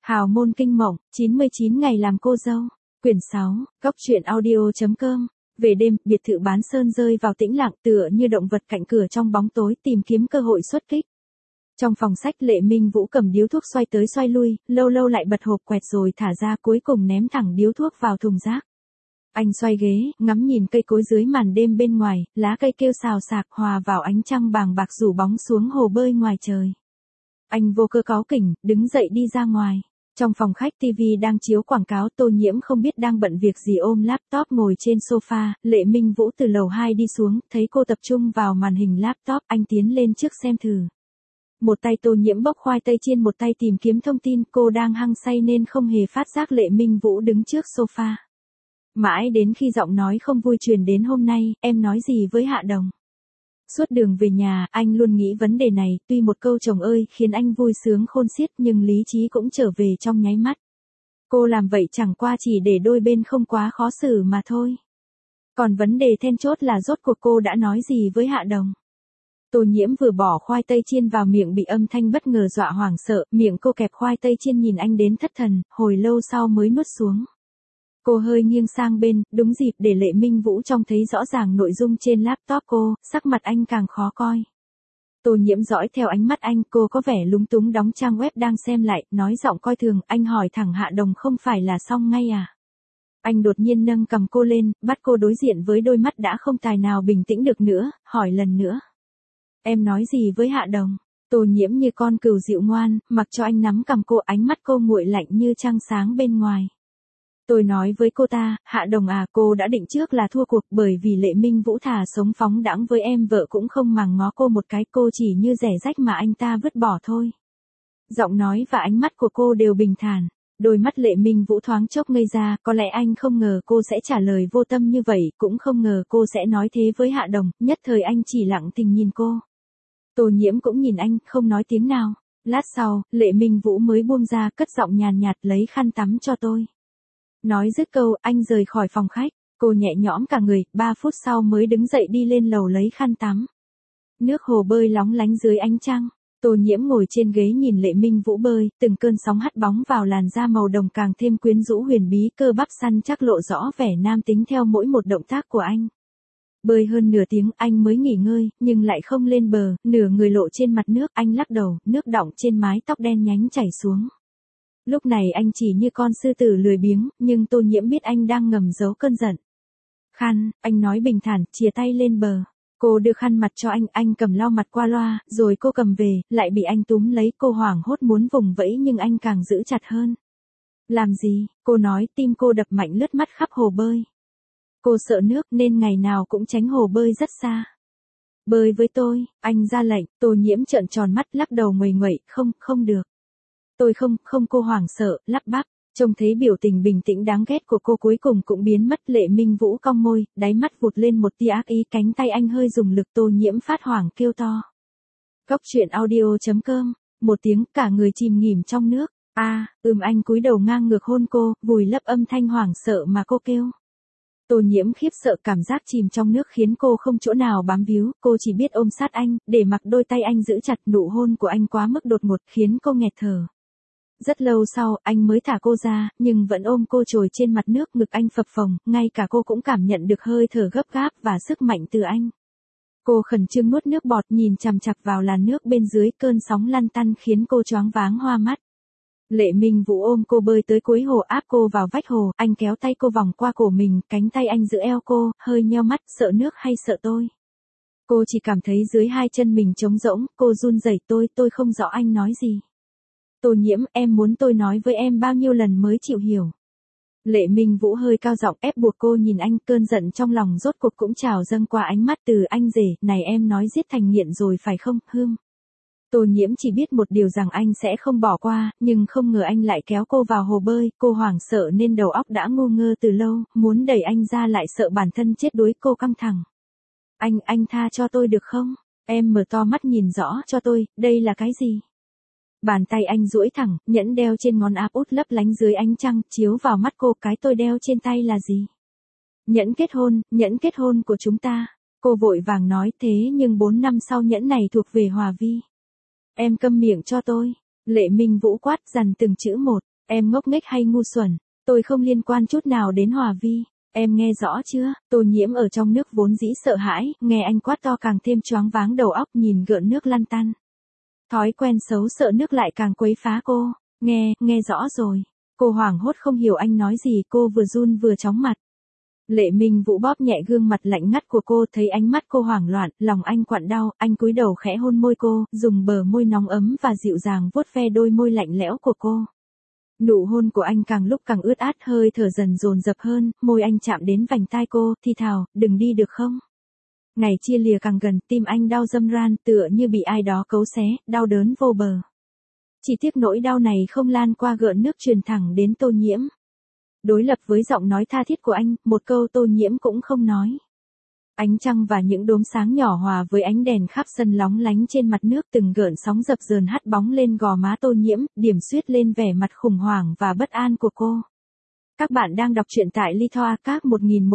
Hào môn kinh mộng, 99 ngày làm cô dâu. Quyển 6, Góc truyện audio.com. Về đêm, biệt thự bán sơn rơi vào tĩnh lặng tựa như động vật cạnh cửa trong bóng tối tìm kiếm cơ hội xuất kích. Trong phòng sách Lệ Minh Vũ cầm điếu thuốc xoay tới xoay lui, lâu lâu lại bật hộp quẹt rồi thả ra cuối cùng ném thẳng điếu thuốc vào thùng rác. Anh xoay ghế, ngắm nhìn cây cối dưới màn đêm bên ngoài, lá cây kêu xào xạc hòa vào ánh trăng bàng bạc rủ bóng xuống hồ bơi ngoài trời. Anh vô cơ cáu kỉnh, đứng dậy đi ra ngoài. Trong phòng khách TV đang chiếu quảng cáo, Tô Nhiễm không biết đang bận việc gì ôm laptop ngồi trên sofa, Lệ Minh Vũ từ lầu 2 đi xuống, thấy cô tập trung vào màn hình laptop, anh tiến lên trước xem thử. Một tay Tô Nhiễm bóc khoai tây chiên, một tay tìm kiếm thông tin, cô đang hăng say nên không hề phát giác Lệ Minh Vũ đứng trước sofa. Mãi đến khi giọng nói không vui truyền đến, hôm nay, em nói gì với Hạ Đồng? Suốt đường về nhà, anh luôn nghĩ vấn đề này, tuy một câu chồng ơi khiến anh vui sướng khôn xiết nhưng lý trí cũng trở về trong nháy mắt. Cô làm vậy chẳng qua chỉ để đôi bên không quá khó xử mà thôi. Còn vấn đề then chốt là rốt cuộc cô đã nói gì với Hạ Đồng? Tô Nhiễm vừa bỏ khoai tây chiên vào miệng bị âm thanh bất ngờ dọa hoảng sợ, miệng cô kẹp khoai tây chiên nhìn anh đến thất thần, hồi lâu sau mới nuốt xuống. Cô hơi nghiêng sang bên, đúng dịp để Lệ Minh Vũ trông thấy rõ ràng nội dung trên laptop cô, sắc mặt anh càng khó coi. Tô Nhiễm dõi theo ánh mắt anh, cô có vẻ lúng túng đóng trang web đang xem lại, nói giọng coi thường, anh hỏi thẳng Hạ Đồng không phải là xong ngay à? Anh đột nhiên nâng cầm cô lên, bắt cô đối diện với đôi mắt đã không tài nào bình tĩnh được nữa, hỏi lần nữa. Em nói gì với Hạ Đồng? Tô Nhiễm như con cừu dịu ngoan, mặc cho anh nắm cầm cô, ánh mắt cô nguội lạnh như trăng sáng bên ngoài. Tôi nói với cô ta, Hạ Đồng à, cô đã định trước là thua cuộc bởi vì Lệ Minh Vũ thà sống phóng đãng với em vợ cũng không màng ngó cô một cái, cô chỉ như rẻ rách mà anh ta vứt bỏ thôi. Giọng nói và ánh mắt của cô đều bình thản. Đôi mắt Lệ Minh Vũ thoáng chốc ngây ra, có lẽ anh không ngờ cô sẽ trả lời vô tâm như vậy, cũng không ngờ cô sẽ nói thế với Hạ Đồng, nhất thời anh chỉ lặng thinh nhìn cô. Tô Nhiễm cũng nhìn anh, không nói tiếng nào. Lát sau, Lệ Minh Vũ mới buông ra, cất giọng nhàn nhạt lấy khăn tắm cho tôi. Nói dứt câu, anh rời khỏi phòng khách, cô nhẹ nhõm cả người, 3 phút sau mới đứng dậy đi lên lầu lấy khăn tắm. Nước hồ bơi lóng lánh dưới ánh trăng, Tô Nhiễm ngồi trên ghế nhìn Lệ Minh Vũ bơi, từng cơn sóng hắt bóng vào làn da màu đồng càng thêm quyến rũ huyền bí, cơ bắp săn chắc lộ rõ vẻ nam tính theo mỗi một động tác của anh. Bơi hơn nửa tiếng anh mới nghỉ ngơi, nhưng lại không lên bờ, nửa người lộ trên mặt nước, anh lắc đầu, nước đọng trên mái tóc đen nhánh chảy xuống. Lúc này anh chỉ như con sư tử lười biếng, nhưng Tô Nhiễm biết anh đang ngầm giấu cơn giận. Khăn, anh nói bình thản, chìa tay lên bờ. Cô đưa khăn mặt cho anh cầm lau mặt qua loa, rồi cô cầm về, lại bị anh túm lấy, cô hoảng hốt muốn vùng vẫy nhưng anh càng giữ chặt hơn. Làm gì? Cô nói, tim cô đập mạnh lướt mắt khắp hồ bơi. Cô sợ nước nên ngày nào cũng tránh hồ bơi rất xa. Bơi với tôi, anh ra lệnh. Tô Nhiễm trợn tròn mắt lắc đầu nguầy nguậy, không được. Tôi không, cô hoảng sợ, lắp bắp, trông thấy biểu tình bình tĩnh đáng ghét của cô cuối cùng cũng biến mất. Lệ Minh Vũ cong môi, đáy mắt vụt lên một tia ác ý, cánh tay anh hơi dùng lực. Tô Nhiễm phát hoảng kêu to. Góc truyện audio.com, một tiếng cả người chìm nghỉm trong nước. Anh cúi đầu ngang ngược hôn cô, vùi lấp âm thanh hoảng sợ mà cô kêu. Tô Nhiễm khiếp sợ, cảm giác chìm trong nước khiến cô không chỗ nào bám víu, cô chỉ biết ôm sát anh, để mặc đôi tay anh giữ chặt. Nụ hôn của anh quá mức đột ngột khiến cô nghẹt thở. Rất lâu sau, anh mới thả cô ra, nhưng vẫn ôm cô trồi trên mặt nước, ngực anh phập phồng, ngay cả cô cũng cảm nhận được hơi thở gấp gáp và sức mạnh từ anh. Cô khẩn trương nuốt nước bọt, nhìn chằm chằm vào làn nước bên dưới, cơn sóng lăn tăn khiến cô choáng váng hoa mắt. Lệ Minh Vũ ôm cô bơi tới cuối hồ, áp cô vào vách hồ, anh kéo tay cô vòng qua cổ mình, cánh tay anh giữ eo cô, hơi nheo mắt, sợ nước hay sợ tôi? Cô chỉ cảm thấy dưới hai chân mình trống rỗng, cô run rẩy, tôi không rõ anh nói gì. Tô Nhiễm, em muốn tôi nói với em bao nhiêu lần mới chịu hiểu? Lệ Minh Vũ hơi cao giọng ép buộc cô nhìn anh, cơn giận trong lòng rốt cuộc cũng trào dâng qua ánh mắt. Từ anh rể, này em nói giết thành nghiện rồi phải không, Tô Nhiễm chỉ biết một điều rằng anh sẽ không bỏ qua, nhưng không ngờ anh lại kéo cô vào hồ bơi, cô hoảng sợ nên đầu óc đã ngu ngơ từ lâu, muốn đẩy anh ra lại sợ bản thân chết đuối, cô căng thẳng. Anh tha cho tôi được không? Em mở to mắt nhìn rõ cho tôi, đây là cái gì? Bàn tay anh duỗi thẳng, nhẫn đeo trên ngón áp út lấp lánh dưới ánh trăng, chiếu vào mắt cô. Cái tôi đeo trên tay là gì? Nhẫn kết hôn của chúng ta. Cô vội vàng nói, thế nhưng 4 năm sau nhẫn này thuộc về Hòa Vi. Em câm miệng cho tôi. Lệ Minh Vũ quát dằn từng chữ một. Em ngốc nghếch hay ngu xuẩn, tôi không liên quan chút nào đến Hòa Vi. Em nghe rõ chưa? Tô Nhiễm ở trong nước vốn dĩ sợ hãi, nghe anh quát to càng thêm choáng váng đầu óc, nhìn gợn nước lăn tăn. Thói quen xấu sợ nước lại càng quấy phá cô. Nghe rõ rồi. Cô hoảng hốt không hiểu anh nói gì, cô vừa run vừa chóng mặt. Lệ Minh Vũ bóp nhẹ gương mặt lạnh ngắt của cô, thấy ánh mắt cô hoảng loạn, lòng anh quặn đau, anh cúi đầu khẽ hôn môi cô, dùng bờ môi nóng ấm và dịu dàng vuốt ve đôi môi lạnh lẽo của cô. Nụ hôn của anh càng lúc càng ướt át, hơi thở dần dồn dập hơn, môi anh chạm đến vành tai cô, thì thào, đừng đi được không? Ngày chia lìa càng gần, tim anh đau râm ran, tựa như bị ai đó cấu xé, đau đớn vô bờ. Chỉ tiếc nỗi đau này không lan qua gợn nước truyền thẳng đến Tô Nhiễm. Đối lập với giọng nói tha thiết của anh, một câu Tô Nhiễm cũng không nói. Ánh trăng và những đốm sáng nhỏ hòa với ánh đèn khắp sân lóng lánh trên mặt nước, từng gợn sóng dập dờn hắt bóng lên gò má Tô Nhiễm, điểm xuyết lên vẻ mặt khủng hoảng và bất an của cô. Các bạn đang đọc truyện tại Lithoacast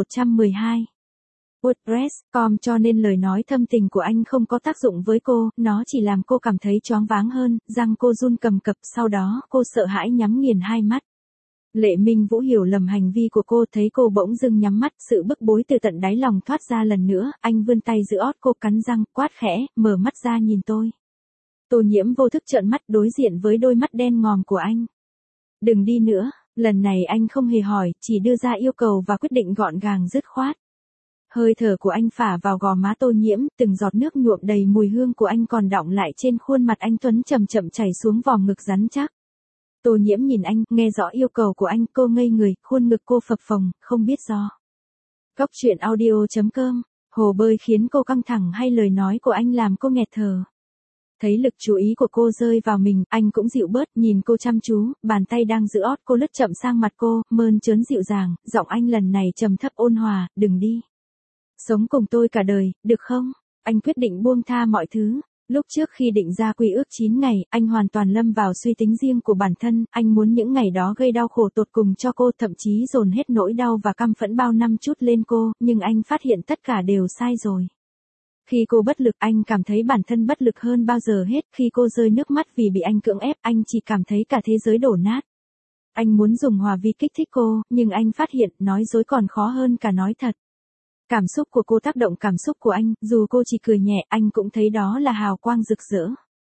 1112. WordPress.com, cho nên lời nói thâm tình của anh không có tác dụng với cô, nó chỉ làm cô cảm thấy choáng váng hơn, răng cô run cầm cập, sau đó cô sợ hãi nhắm nghiền hai mắt. Lệ Minh Vũ hiểu lầm hành vi của cô, thấy cô bỗng dưng nhắm mắt, sự bức bối từ tận đáy lòng thoát ra lần nữa, anh vươn tay giữ ót cô, cắn răng, quát khẽ, mở mắt ra nhìn tôi. Tô Nhiễm vô thức trợn mắt đối diện với đôi mắt đen ngòm của anh. Đừng đi nữa, lần này anh không hề hỏi, chỉ đưa ra yêu cầu và quyết định gọn gàng dứt khoát. Hơi thở của anh phả vào gò má Tô Nhiễm, từng giọt nước nhuộm đầy mùi hương của anh còn đọng lại trên khuôn mặt anh tuấn, chậm chậm chảy xuống vòng ngực rắn chắc. Tô Nhiễm nhìn anh, nghe rõ yêu cầu của anh, cô ngây người, khuôn ngực cô phập phồng, không biết do. Góc truyện audio.com, hồ bơi khiến cô căng thẳng hay lời nói của anh làm cô nghẹt thở. Thấy lực chú ý của cô rơi vào mình, anh cũng dịu bớt, nhìn cô chăm chú, bàn tay đang giữ ót cô lướt chậm sang mặt cô, mơn trớn dịu dàng, giọng anh lần này trầm thấp ôn hòa, đừng đi. Sống cùng tôi cả đời, được không? Anh quyết định buông tha mọi thứ. Lúc trước khi định ra quy ước 9 ngày, anh hoàn toàn lâm vào suy tính riêng của bản thân, anh muốn những ngày đó gây đau khổ tột cùng cho cô, thậm chí dồn hết nỗi đau và căm phẫn bao năm trút lên cô, nhưng anh phát hiện tất cả đều sai rồi. Khi cô bất lực, anh cảm thấy bản thân bất lực hơn bao giờ hết, khi cô rơi nước mắt vì bị anh cưỡng ép, anh chỉ cảm thấy cả thế giới đổ nát. Anh muốn dùng Hòa Vi kích thích cô, nhưng anh phát hiện, nói dối còn khó hơn cả nói thật. Cảm xúc của cô tác động cảm xúc của anh, dù cô chỉ cười nhẹ, anh cũng thấy đó là hào quang rực rỡ.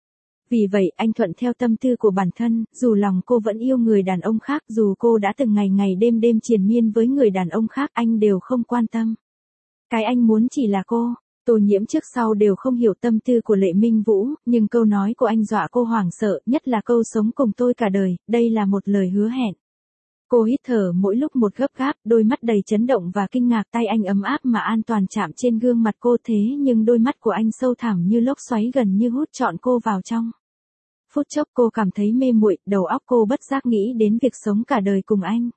Vì vậy, anh thuận theo tâm tư của bản thân, dù lòng cô vẫn yêu người đàn ông khác, dù cô đã từng ngày ngày đêm đêm triền miên với người đàn ông khác, anh đều không quan tâm. Cái anh muốn chỉ là cô. Tô Nhiễm trước sau đều không hiểu tâm tư của Lệ Minh Vũ, nhưng câu nói của anh dọa cô hoảng sợ, nhất là câu sống cùng tôi cả đời, đây là một lời hứa hẹn. Cô hít thở mỗi lúc một gấp gáp, đôi mắt đầy chấn động và kinh ngạc, tay anh ấm áp mà an toàn chạm trên gương mặt cô, thế nhưng đôi mắt của anh sâu thẳm như lốc xoáy, gần như hút trọn cô vào trong. Phút chốc cô cảm thấy mê muội, đầu óc cô bất giác nghĩ đến việc sống cả đời cùng anh.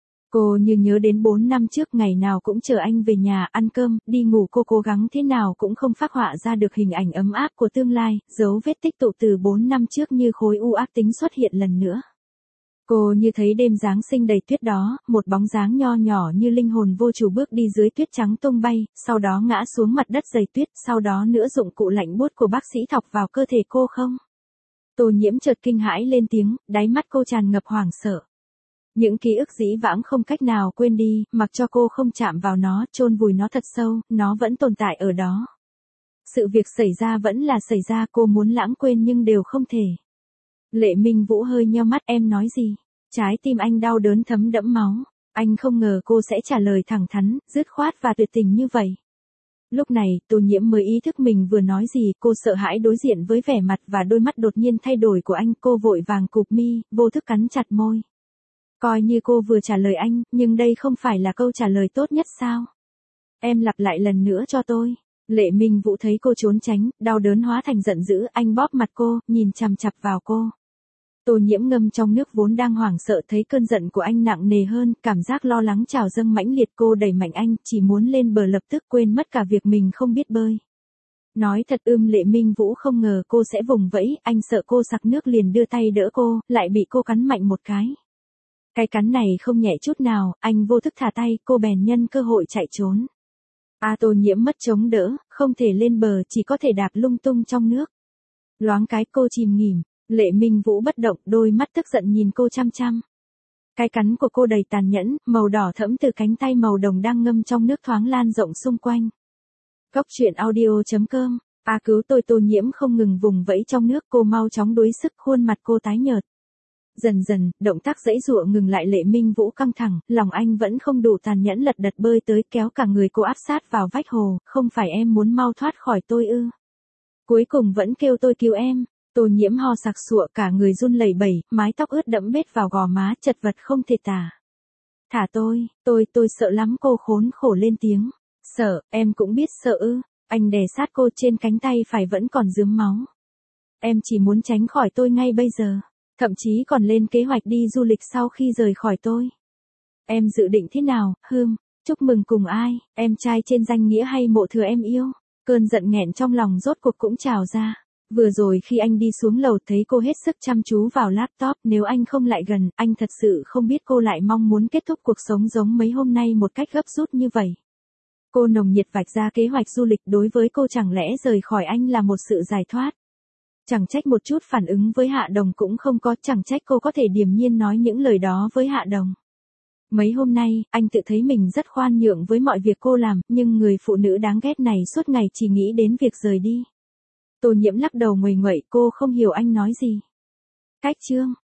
Cô như nhớ đến 4 năm trước, ngày nào cũng chờ anh về nhà ăn cơm, đi ngủ, cô cố gắng thế nào cũng không phác họa ra được hình ảnh ấm áp của tương lai, dấu vết tích tụ từ 4 năm trước như khối u ác tính xuất hiện lần nữa. Cô như thấy đêm Giáng sinh đầy tuyết đó, một bóng dáng nho nhỏ như linh hồn vô chủ bước đi dưới tuyết trắng tung bay, sau đó ngã xuống mặt đất dày tuyết, sau đó nữa dụng cụ lạnh buốt của bác sĩ thọc vào cơ thể cô không. Tô Nhiễm chợt kinh hãi lên tiếng, đáy mắt cô tràn ngập hoảng sợ. Những ký ức dĩ vãng không cách nào quên đi, mặc cho cô không chạm vào nó, chôn vùi nó thật sâu, nó vẫn tồn tại ở đó. Sự việc xảy ra vẫn là xảy ra, cô muốn lãng quên nhưng đều không thể. Lệ Minh Vũ hơi nheo mắt, em nói gì? Trái tim anh đau đớn thấm đẫm máu. Anh không ngờ cô sẽ trả lời thẳng thắn, dứt khoát và tuyệt tình như vậy. Lúc này, Tô Nhiễm mới ý thức mình vừa nói gì, cô sợ hãi đối diện với vẻ mặt và đôi mắt đột nhiên thay đổi của anh, cô vội vàng cụp mi, vô thức cắn chặt môi. Coi như cô vừa trả lời anh, nhưng đây không phải là câu trả lời tốt nhất sao? Em lặp lại lần nữa cho tôi. Lệ Minh Vũ thấy cô trốn tránh, đau đớn hóa thành giận dữ, anh bóp mặt cô, nhìn chằm chằm vào cô. Tô Nhiễm ngâm trong nước vốn đang hoảng sợ, thấy cơn giận của anh nặng nề hơn, cảm giác lo lắng trào dâng mãnh liệt, cô đẩy mạnh anh, chỉ muốn lên bờ lập tức, quên mất cả việc mình không biết bơi. Nói thật, Lệ Minh Vũ không ngờ cô sẽ vùng vẫy, anh sợ cô sặc nước liền đưa tay đỡ cô, lại bị cô cắn mạnh một cái. Cái cắn này không nhẹ chút nào, anh vô thức thả tay, cô bèn nhân cơ hội chạy trốn. Tô Nhiễm mất chống đỡ, không thể lên bờ, chỉ có thể đạp lung tung trong nước. Loáng cái cô chìm nghỉm, Lệ Minh Vũ bất động, đôi mắt tức giận nhìn cô chăm chăm. Cái cắn của cô đầy tàn nhẫn, màu đỏ thẫm từ cánh tay màu đồng đang ngâm trong nước thoáng lan rộng xung quanh. Cốc truyện audio.com. A cứu tôi, Tô Nhiễm không ngừng vùng vẫy trong nước, cô mau chóng đuối sức, khuôn mặt cô tái nhợt. Dần dần, động tác giãy giụa ngừng lại, Lệ Minh Vũ căng thẳng, lòng anh vẫn không đủ tàn nhẫn, lật đật bơi tới kéo cả người cô áp sát vào vách hồ, không phải em muốn mau thoát khỏi tôi ư? Cuối cùng vẫn kêu tôi cứu em. Tô Nhiễm ho sặc sụa, cả người run lẩy bẩy, mái tóc ướt đẫm bết vào gò má, chật vật không thể tả. Thả tôi sợ lắm, cô khốn khổ lên tiếng. Sợ, em cũng biết sợ ư? Anh đè sát cô, trên cánh tay phải vẫn còn rướm máu. Em chỉ muốn tránh khỏi tôi ngay bây giờ. Thậm chí còn lên kế hoạch đi du lịch sau khi rời khỏi tôi. Em dự định thế nào, chúc mừng cùng ai, em trai trên danh nghĩa hay mộ thừa em yêu? Cơn giận nghẹn trong lòng rốt cuộc cũng trào ra. Vừa rồi khi anh đi xuống lầu thấy cô hết sức chăm chú vào laptop, nếu anh không lại gần, anh thật sự không biết cô lại mong muốn kết thúc cuộc sống giống mấy hôm nay một cách gấp rút như vậy. Cô nồng nhiệt vạch ra kế hoạch du lịch, đối với cô chẳng lẽ rời khỏi anh là một sự giải thoát. Chẳng trách một chút phản ứng với Hạ Đồng cũng không có, chẳng trách cô có thể điềm nhiên nói những lời đó với Hạ Đồng. Mấy hôm nay, anh tự thấy mình rất khoan nhượng với mọi việc cô làm, nhưng người phụ nữ đáng ghét này suốt ngày chỉ nghĩ đến việc rời đi. Tô Nhiễm lắc đầu nguầy nguậy, cô không hiểu anh nói gì. Cách chương